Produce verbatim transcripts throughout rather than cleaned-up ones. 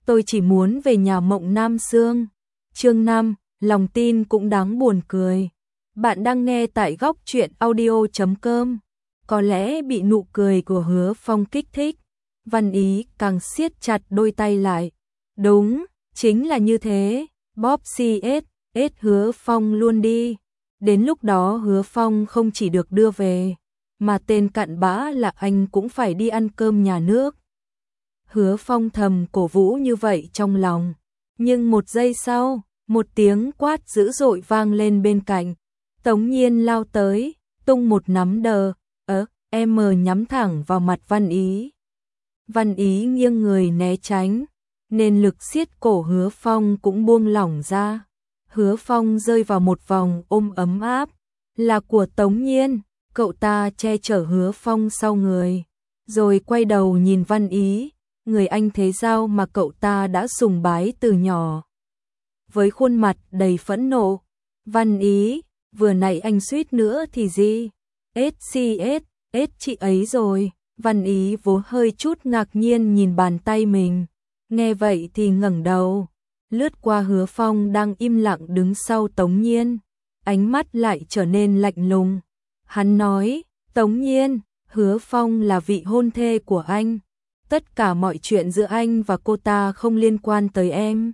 tôi chỉ muốn về nhà Mộng Nam Xương. Chương năm, lòng tin cũng đáng buồn cười. Bạn đang nghe tại góc truyện audio chấm com. Có lẽ bị nụ cười của Hứa Phong kích thích, Văn Ý càng siết chặt đôi tay lại. Đúng, chính là như thế, bóp xê ét, ét Hứa Phong luôn đi. Đến lúc đó Hứa Phong không chỉ được đưa về, mà tên cặn bã là anh cũng phải đi ăn cơm nhà nước. Hứa Phong thầm cổ vũ như vậy trong lòng. Nhưng một giây sau, một tiếng quát dữ dội vang lên bên cạnh. Tống Nhiên lao tới, tung một nắm đờ, ớ, em nhắm thẳng vào mặt Văn Ý. Văn Ý nghiêng người né tránh, nên lực siết cổ Hứa Phong cũng buông lỏng ra. Hứa Phong rơi vào một vòng ôm ấm áp, là của Tống Nhiên. Cậu ta che chở Hứa Phong sau người, rồi quay đầu nhìn Văn Ý, người anh thế giao mà cậu ta đã sùng bái từ nhỏ. Với khuôn mặt đầy phẫn nộ, Văn Ý, vừa nãy anh suýt nữa thì gì? ét xê ét, ét chị ấy rồi. Văn Ý vốn hơi chút ngạc nhiên nhìn bàn tay mình, nghe vậy thì ngẩng đầu, lướt qua Hứa Phong đang im lặng đứng sau Tống Nhiên, ánh mắt lại trở nên lạnh lùng. Hắn nói, Tống Nhiên, Hứa Phong là vị hôn thê của anh. Tất cả mọi chuyện giữa anh và cô ta không liên quan tới em.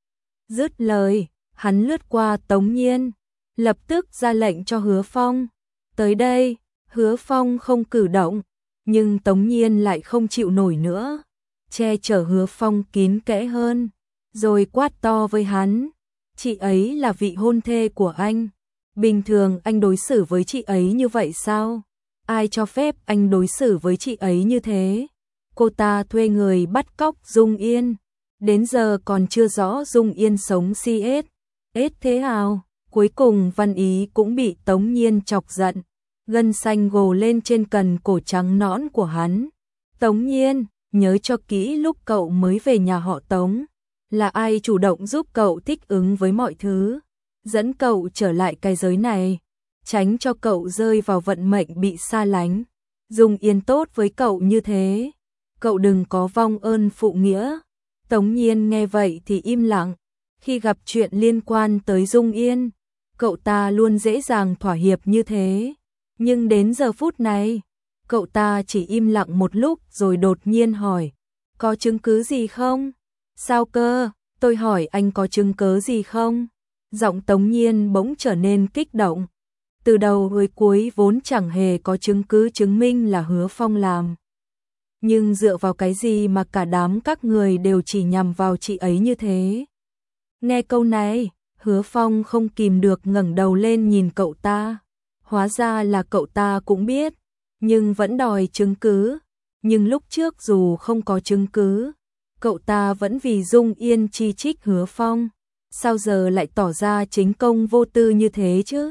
Dứt lời, hắn lướt qua Tống Nhiên, lập tức ra lệnh cho Hứa Phong. Tới đây, Hứa Phong không cử động, nhưng Tống Nhiên lại không chịu nổi nữa, che chở Hứa Phong kín kẽ hơn, rồi quát to với hắn. Chị ấy là vị hôn thê của anh. Bình thường anh đối xử với chị ấy như vậy sao? Ai cho phép anh đối xử với chị ấy như thế? Cô ta thuê người bắt cóc Dung Yên, đến giờ còn chưa rõ Dung Yên sống xê ét, ét thế nào? Cuối cùng Văn Ý cũng bị Tống Nhiên chọc giận, gân xanh gồ lên trên cằm cổ trắng nõn của hắn. Tống Nhiên, nhớ cho kỹ lúc cậu mới về nhà họ Tống, là ai chủ động giúp cậu thích ứng với mọi thứ, dẫn cậu trở lại cái giới này, tránh cho cậu rơi vào vận mệnh bị xa lánh. Dung Yên tốt với cậu như thế, cậu đừng có vong ơn phụ nghĩa. Tống Nhiên nghe vậy thì im lặng. Khi gặp chuyện liên quan tới Dung Yên, cậu ta luôn dễ dàng thỏa hiệp như thế. Nhưng đến giờ phút này, cậu ta chỉ im lặng một lúc rồi đột nhiên hỏi, có chứng cứ gì không? Sao cơ? Tôi hỏi anh có chứng cứ gì không? Giọng Tống Nhiên bỗng trở nên kích động. Từ đầu tới cuối vốn chẳng hề có chứng cứ chứng minh là Hứa Phong làm. Nhưng dựa vào cái gì mà cả đám các người đều chỉ nhằm vào chị ấy như thế? Nghe câu này, Hứa Phong không kìm được ngẩng đầu lên nhìn cậu ta. Hóa ra là cậu ta cũng biết, nhưng vẫn đòi chứng cứ. Nhưng lúc trước dù không có chứng cứ, cậu ta vẫn vì Dung Yên chi trích Hứa Phong. Sao giờ lại tỏ ra chính công vô tư như thế chứ?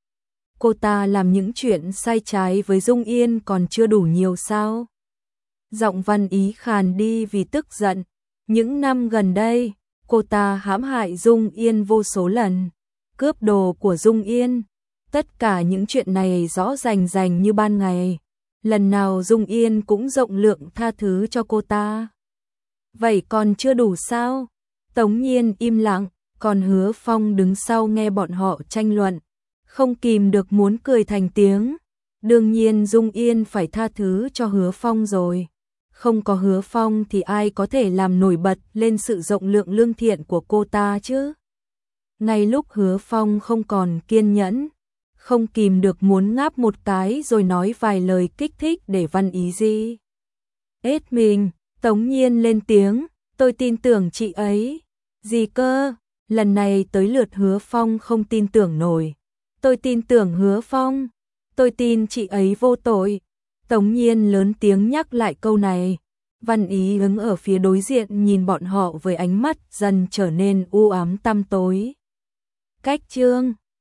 Cô ta làm những chuyện sai trái với Dung Yên còn chưa đủ nhiều sao? Giọng Văn Ý khàn đi vì tức giận. Những năm gần đây, cô ta hãm hại Dung Yên vô số lần, cướp đồ của Dung Yên. Tất cả những chuyện này rõ rành rành như ban ngày. Lần nào Dung Yên cũng rộng lượng tha thứ cho cô ta. Vậy còn chưa đủ sao? Tống Nhiên im lặng, còn Hứa Phong đứng sau nghe bọn họ tranh luận, không kìm được muốn cười thành tiếng. Đương nhiên Dung Yên phải tha thứ cho Hứa Phong rồi. Không có Hứa Phong thì ai có thể làm nổi bật lên sự rộng lượng lương thiện của cô ta chứ? Ngay lúc Hứa Phong không còn kiên nhẫn, không kìm được muốn ngáp một cái rồi nói vài lời kích thích để Văn Ý gì. Ết mình, Tống Nhiên lên tiếng, tôi tin tưởng chị ấy. Gì cơ? Lần này tới lượt Hứa Phong không tin tưởng nổi. Tôi tin tưởng Hứa Phong. Tôi tin chị ấy vô tội. Tống Nhiên lớn tiếng nhắc lại câu này. Văn Ý đứng ở phía đối diện nhìn bọn họ với ánh mắt dần trở nên u ám tăm tối. Cách chương